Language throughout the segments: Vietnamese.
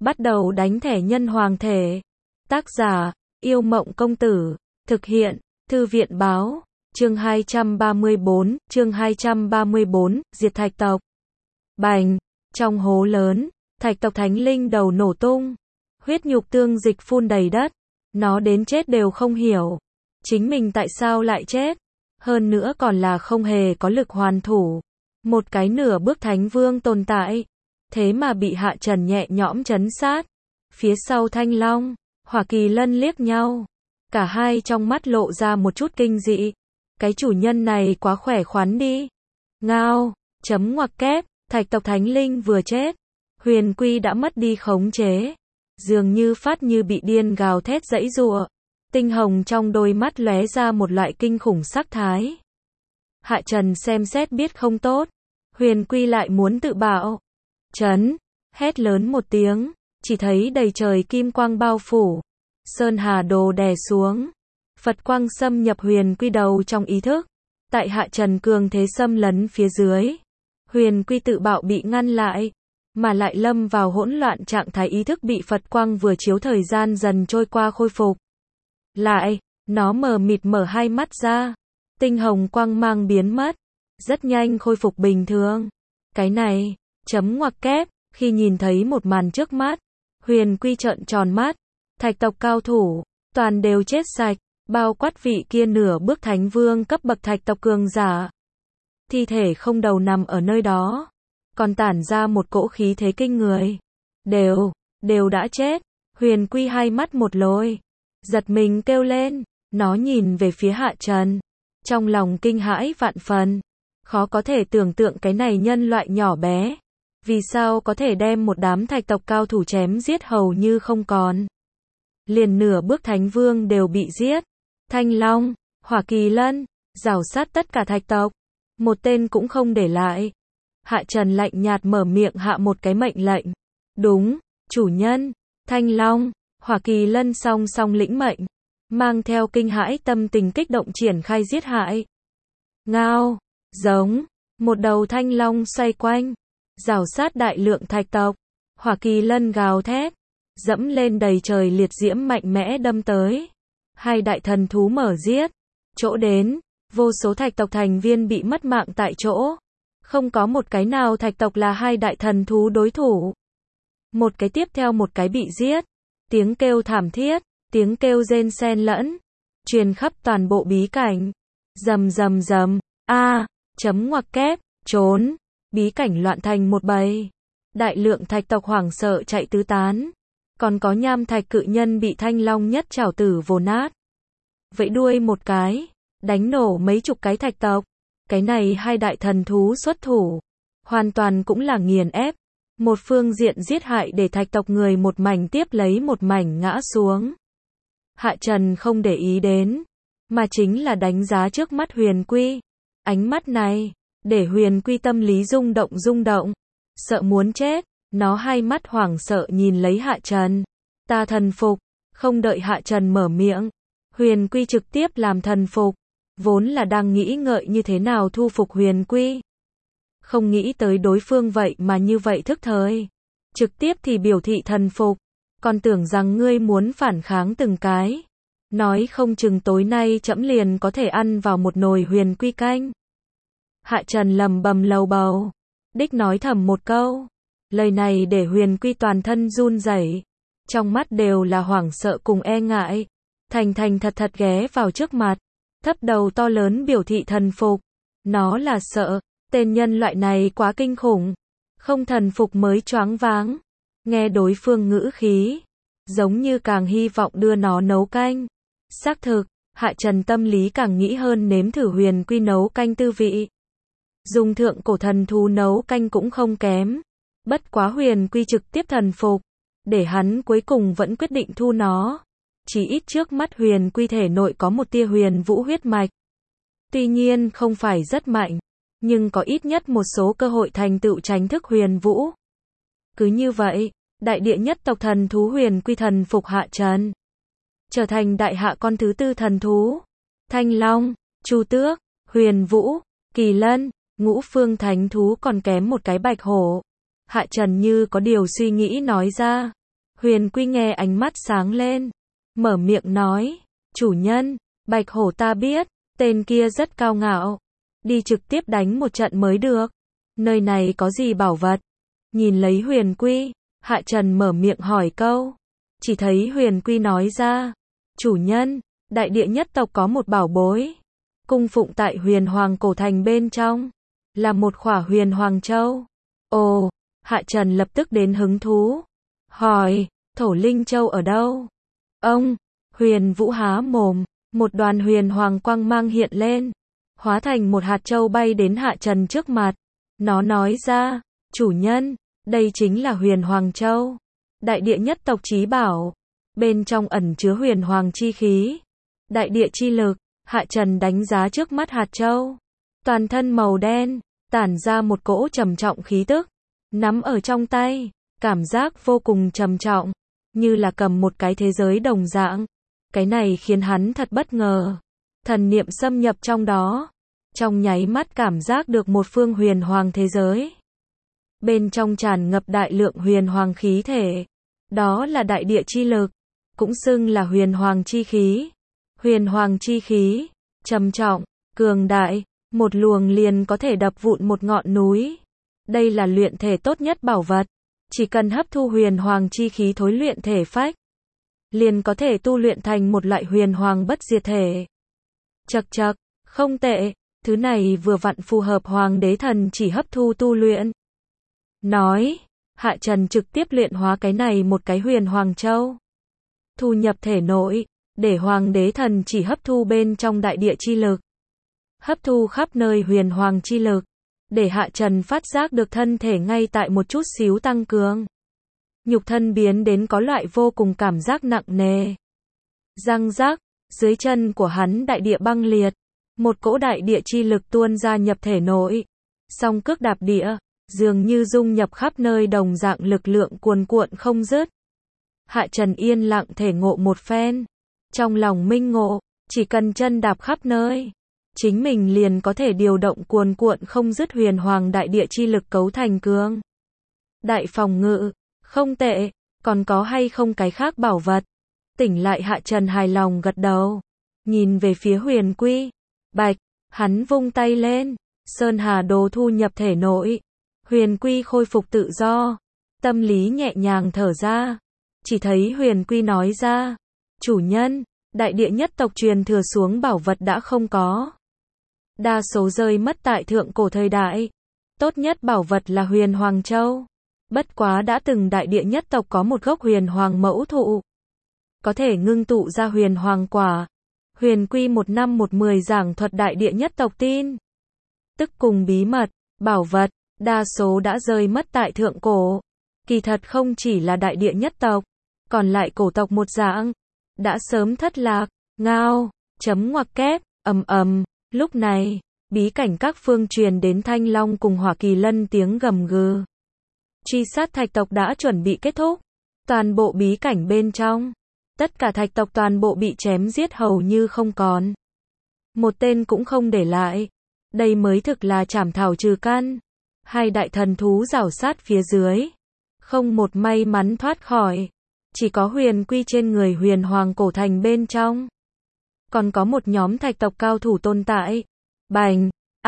Bắt đầu đánh thẻ nhân hoàng thể. Tác giả, Yêu Mộng Công Tử. Thực hiện, Thư viện Báo. Chương 234, diệt thạch tộc. Bành, trong hố lớn, thạch tộc thánh linh đầu nổ tung. Huyết nhục tương dịch phun đầy đất. Nó đến chết đều không hiểu. Chính mình tại sao lại chết. Hơn nữa còn là không hề có lực hoàn thủ. Một cái nửa bước thánh vương tồn tại. Thế mà bị Hạ Trần nhẹ nhõm trấn sát. Phía sau Thanh Long, Hỏa Kỳ Lân liếc nhau. Cả hai trong mắt lộ ra một chút kinh dị. Cái chủ nhân này quá khỏe khoắn đi. Ngao, chấm ngoặc kép, thạch tộc thánh linh vừa chết. Huyền Quy đã mất đi khống chế. Dường như phát như bị điên gào thét giãy giụa. Tinh hồng trong đôi mắt lóe ra một loại kinh khủng sắc thái. Hạ Trần xem xét biết không tốt. Huyền Quy lại muốn tự bạo. Chấn, hét lớn một tiếng, chỉ thấy đầy trời kim quang bao phủ. Sơn Hà Đồ đè xuống. Phật quang xâm nhập Huyền Quy đầu trong ý thức. Tại Hạ Trần cường thế xâm lấn phía dưới. Huyền Quy tự bạo bị ngăn lại. Mà lại lâm vào hỗn loạn trạng thái ý thức bị Phật quang vừa chiếu thời gian dần trôi qua khôi phục. Lại, nó mờ mịt mở hai mắt ra. Tinh hồng quang mang biến mất. Rất nhanh khôi phục bình thường. Cái này, chấm ngoặc kép, khi nhìn thấy một màn trước mắt. Huyền Quy trợn tròn mắt. Thạch tộc cao thủ, toàn đều chết sạch. Bao quát vị kia nửa bước thánh vương cấp bậc thạch tộc cường giả. Thi thể không đầu nằm ở nơi đó. Còn tản ra một cỗ khí thế kinh người. Đều đã chết. Huyền Quy hai mắt một lồi. Giật mình kêu lên. Nó nhìn về phía Hạ Trần. Trong lòng kinh hãi vạn phần. Khó có thể tưởng tượng cái này nhân loại nhỏ bé. Vì sao có thể đem một đám thạch tộc cao thủ chém giết hầu như không còn. Liền nửa bước thánh vương đều bị giết. Thanh Long, Hỏa Kỳ Lân, rào sát tất cả thạch tộc. Một tên cũng không để lại. Hạ Trần lạnh nhạt mở miệng hạ một cái mệnh lệnh. Đúng, chủ nhân. Thanh Long, Hỏa Kỳ Lân song song lĩnh mệnh. Mang theo kinh hãi tâm tình kích động triển khai giết hại. Ngao, giống, một đầu thanh long xoay quanh. Rào sát đại lượng thạch tộc. Hỏa Kỳ Lân gào thét. Dẫm lên đầy trời liệt diễm mạnh mẽ đâm tới. Hai đại thần thú mở giết. Chỗ đến, vô số thạch tộc thành viên bị mất mạng tại chỗ. Không có một cái nào thạch tộc là hai đại thần thú đối thủ. Một cái tiếp theo một cái bị giết. Tiếng kêu thảm thiết, tiếng kêu rên xen lẫn. Truyền khắp toàn bộ bí cảnh. Rầm rầm rầm, chấm ngoặc kép, trốn. Bí cảnh loạn thành một bầy. Đại lượng thạch tộc hoảng sợ chạy tứ tán. Còn có nham thạch cự nhân bị Thanh Long nhất chảo tử vồ nát. Vẫy đuôi một cái, đánh nổ mấy chục cái thạch tộc. Cái này hai đại thần thú xuất thủ. Hoàn toàn cũng là nghiền ép. Một phương diện giết hại để thạch tộc người một mảnh tiếp lấy một mảnh ngã xuống. Hạ Trần không để ý đến. Mà chính là đánh giá trước mắt Huyền Quy. Ánh mắt này, để Huyền Quy tâm lý rung động. Sợ muốn chết. Nó hai mắt hoảng sợ nhìn lấy Hạ Trần. Ta thần phục. Không đợi Hạ Trần mở miệng. Huyền Quy trực tiếp làm thần phục. Vốn là đang nghĩ ngợi như thế nào thu phục Huyền Quy. Không nghĩ tới đối phương vậy mà như vậy thức thời. Trực tiếp thì biểu thị thần phục. Còn tưởng rằng ngươi muốn phản kháng từng cái. Nói không chừng tối nay trẫm liền có thể ăn vào một nồi Huyền Quy canh. Hạ Trần lầm bầm lầu bầu. Đích nói thầm một câu. Lời này để Huyền Quy toàn thân run rẩy. Trong mắt đều là hoảng sợ cùng e ngại. Thành thật ghé vào trước mặt. Thấp đầu to lớn biểu thị thần phục. Nó là sợ. Tên nhân loại này quá kinh khủng. Không thần phục mới choáng váng. Nghe đối phương ngữ khí. Giống như càng hy vọng đưa nó nấu canh. Xác thực, Hạ Trần tâm lý càng nghĩ hơn nếm thử Huyền Quy nấu canh tư vị. Dùng thượng cổ thần thú nấu canh cũng không kém. Bất quá Huyền Quy trực tiếp thần phục. Để hắn cuối cùng vẫn quyết định thu nó. Chỉ ít trước mắt Huyền Quy thể nội có một tia huyền vũ huyết mạch. Tuy nhiên không phải rất mạnh. Nhưng có ít nhất một số cơ hội thành tựu tránh thức huyền vũ. Cứ như vậy, đại địa nhất tộc thần thú Huyền Quy thần phục Hạ Trần. Trở thành đại hạ con thứ tư thần thú. Thanh Long, Chu Tước, Huyền Vũ, Kỳ Lân, ngũ phương thánh thú còn kém một cái bạch hổ. Hạ Trần như có điều suy nghĩ nói ra. Huyền Quy nghe ánh mắt sáng lên, mở miệng nói, chủ nhân, Bạch Hổ ta biết, tên kia rất cao ngạo, đi trực tiếp đánh một trận mới được. Nơi này có gì bảo vật? Nhìn lấy Huyền Quy, Hạ Trần mở miệng hỏi câu. Chỉ thấy Huyền Quy nói ra, chủ nhân, đại địa nhất tộc có một bảo bối, cung phụng tại Huyền Hoàng cổ thành bên trong, là một khỏa Huyền Hoàng châu. Ồ, Hạ Trần lập tức đến hứng thú, hỏi, Thổ Linh Châu ở đâu? Ông, Huyền Vũ há mồm, một đoàn Huyền Hoàng quang mang hiện lên, hóa thành một hạt châu bay đến Hạ Trần trước mặt. Nó nói ra, chủ nhân, đây chính là Huyền Hoàng Châu, đại địa nhất tộc chí bảo, bên trong ẩn chứa Huyền Hoàng chi khí, đại địa chi lực. Hạ Trần đánh giá trước mắt hạt châu, toàn thân màu đen, tản ra một cỗ trầm trọng khí tức, nắm ở trong tay, cảm giác vô cùng trầm trọng, như là cầm một cái thế giới đồng dạng. Cái này khiến hắn thật bất ngờ, thần niệm xâm nhập trong đó, trong nháy mắt cảm giác được một phương Huyền Hoàng thế giới. Bên trong tràn ngập đại lượng Huyền Hoàng khí thể, đó là đại địa chi lực, cũng xưng là Huyền Hoàng chi khí. Huyền Hoàng chi khí, trầm trọng, cường đại, một luồng liền có thể đập vụn một ngọn núi. Đây là luyện thể tốt nhất bảo vật, chỉ cần hấp thu Huyền Hoàng chi khí thối luyện thể phách, liền có thể tu luyện thành một loại Huyền Hoàng bất diệt thể. Chậc chậc, không tệ, thứ này vừa vặn phù hợp Hoàng đế thần chỉ hấp thu tu luyện. Nói, Hạ Trần trực tiếp luyện hóa cái này một cái Huyền Hoàng châu, thu nhập thể nội, để Hoàng đế thần chỉ hấp thu bên trong đại địa chi lực, hấp thu khắp nơi Huyền Hoàng chi lực, để Hạ Trần phát giác được thân thể ngay tại một chút xíu tăng cường. Nhục thân biến đến có loại vô cùng cảm giác nặng nề. Răng rắc, dưới chân của hắn đại địa băng liệt, một cỗ đại địa chi lực tuôn ra nhập thể nội, song cước đạp địa, dường như dung nhập khắp nơi đồng dạng lực lượng cuồn cuộn không dứt. Hạ Trần yên lặng thể ngộ một phen, trong lòng minh ngộ, chỉ cần chân đạp khắp nơi, chính mình liền có thể điều động cuồn cuộn không dứt Huyền Hoàng đại địa chi lực cấu thành cường đại phòng ngự. Không tệ, còn có hay không cái khác bảo vật? Tỉnh lại Hạ Trần hài lòng gật đầu, nhìn về phía Huyền Quy, Bạch, hắn vung tay lên, Sơn Hà đồ thu nhập thể nội, Huyền Quy khôi phục tự do, tâm lý nhẹ nhàng thở ra, chỉ thấy Huyền Quy nói ra, chủ nhân, đại địa nhất tộc truyền thừa xuống bảo vật đã không có, đa số rơi mất tại thượng cổ thời đại, tốt nhất bảo vật là Huyền Hoàng Châu. Bất quá đã từng đại địa nhất tộc có một gốc Huyền Hoàng mẫu thụ, có thể ngưng tụ ra Huyền Hoàng quả. Huyền Quy 1:10 giảng thuật đại địa nhất tộc tin tức cùng bí mật, bảo vật, đa số đã rơi mất tại thượng cổ. Kỳ thật không chỉ là đại địa nhất tộc, còn lại cổ tộc một dạng, đã sớm thất lạc. Ngao, chấm ngoặc kép, lúc này, bí cảnh các phương truyền đến Thanh Long cùng Hỏa Kỳ Lân tiếng gầm gừ. Truy sát thạch tộc đã chuẩn bị kết thúc, toàn bộ bí cảnh bên trong, tất cả thạch tộc toàn bộ bị chém giết hầu như không còn, một tên cũng không để lại. Đây mới thực là trảm thảo trừ căn. Hai đại thần thú rảo sát phía dưới, không một may mắn thoát khỏi, chỉ có Huyền Quy trên người Huyền Hoàng cổ thành bên trong, còn có một nhóm thạch tộc cao thủ tồn tại. Bành,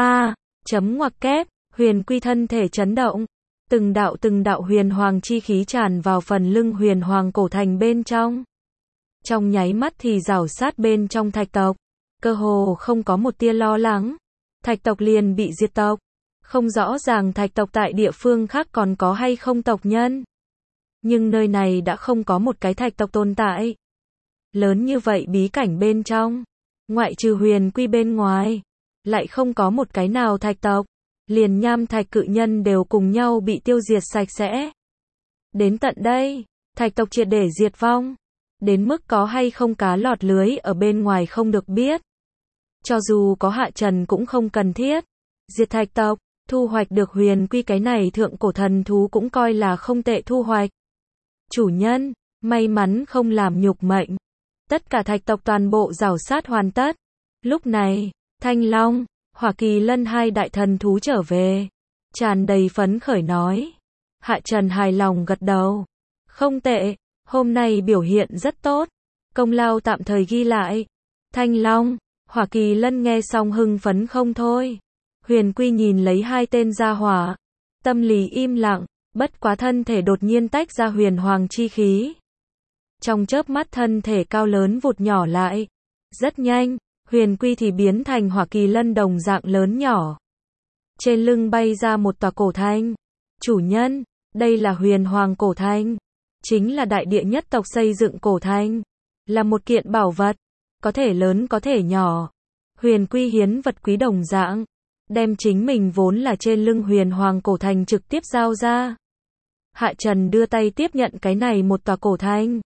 chấm ngoặc kép, Huyền Quy thân thể chấn động. Từng đạo Huyền Hoàng chi khí tràn vào phần lưng Huyền Hoàng cổ thành bên trong. Trong nháy mắt thì rảo sát bên trong thạch tộc, cơ hồ không có một tia lo lắng. Thạch tộc liền bị diệt tộc. Không rõ ràng thạch tộc tại địa phương khác còn có hay không tộc nhân. Nhưng nơi này đã không có một cái thạch tộc tồn tại. Lớn như vậy bí cảnh bên trong, ngoại trừ Huyền Quy bên ngoài, lại không có một cái nào thạch tộc. Liền nham thạch cự nhân đều cùng nhau bị tiêu diệt sạch sẽ. Đến tận đây, thạch tộc triệt để diệt vong. Đến mức có hay không cá lọt lưới ở bên ngoài không được biết. Cho dù có Hạ Trần cũng không cần thiết. Diệt thạch tộc, thu hoạch được Huyền Quy cái này thượng cổ thần thú cũng coi là không tệ thu hoạch. Chủ nhân, may mắn không làm nhục mệnh. Tất cả thạch tộc toàn bộ rảo sát hoàn tất. Lúc này, Thanh Long, Hỏa Kỳ Lân hai đại thần thú trở về, tràn đầy phấn khởi nói. Hạ Trần hài lòng gật đầu. Không tệ, Hôm nay biểu hiện rất tốt. Công lao tạm thời ghi lại. Thanh Long, Hỏa Kỳ Lân nghe xong hưng phấn không thôi. Huyền Quy nhìn lấy hai tên gia hỏa. Tâm lý im lặng, bất quá thân thể đột nhiên tách ra huyền hoàng chi khí. Trong chớp mắt thân thể cao lớn vụt nhỏ lại. Rất nhanh, Huyền Quy thì biến thành Hỏa Kỳ Lân đồng dạng lớn nhỏ. Trên lưng bay ra một tòa cổ thành. Chủ nhân, đây là huyền hoàng cổ thành. Chính là đại địa nhất tộc xây dựng cổ thành. Là một kiện bảo vật. Có thể lớn có thể nhỏ. Huyền Quy hiến vật quý đồng dạng. Đem chính mình vốn là trên lưng huyền hoàng cổ thành trực tiếp giao ra. Hạ Trần đưa tay tiếp nhận cái này một tòa cổ thành.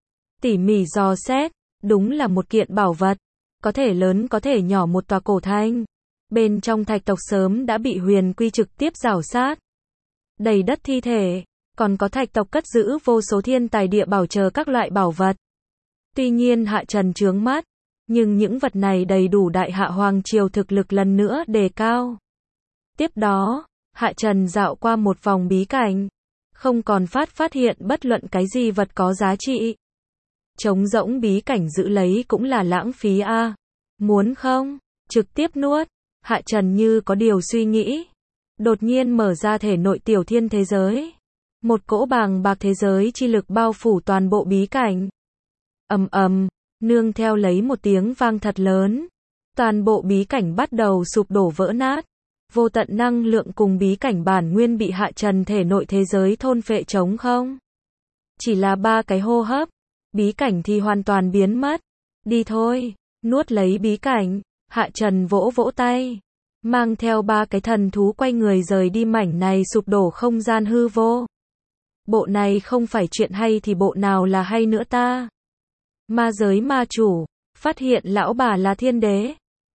Tỉ mỉ dò xét, đúng là một kiện bảo vật. Có thể lớn có thể nhỏ một tòa cổ thành. Bên trong thạch tộc sớm đã bị Huyền Quy trực tiếp rảo sát. Đầy đất thi thể, còn có thạch tộc cất giữ vô số thiên tài địa bảo chờ các loại bảo vật. Tuy nhiên Hạ Trần chướng mắt, nhưng những vật này đầy đủ Đại Hạ Hoàng Triều thực lực lần nữa đề cao. Tiếp đó, Hạ Trần dạo qua một vòng bí cảnh, không còn phát hiện bất luận cái gì vật có giá trị. Trống rỗng bí cảnh giữ lấy cũng là lãng phí a. Muốn không? Trực tiếp nuốt. Hạ Trần như có điều suy nghĩ. Đột nhiên mở ra thể nội tiểu thiên thế giới. Một cỗ bàng bạc thế giới chi lực bao phủ toàn bộ bí cảnh. Ầm ầm, nương theo lấy một tiếng vang thật lớn. Toàn bộ bí cảnh bắt đầu sụp đổ vỡ nát. Vô tận năng lượng cùng bí cảnh bản nguyên bị Hạ Trần thể nội thế giới thôn phệ trống không. Chỉ là 3 cái hô hấp, bí cảnh thì hoàn toàn biến mất. Đi thôi, nuốt lấy bí cảnh. Hạ Trần vỗ vỗ tay, mang theo 3 cái thần thú quay người rời đi mảnh này sụp đổ không gian hư vô. Bộ này không phải chuyện hay thì bộ nào là hay nữa ta? Ma giới ma chủ, phát hiện lão bà là thiên đế.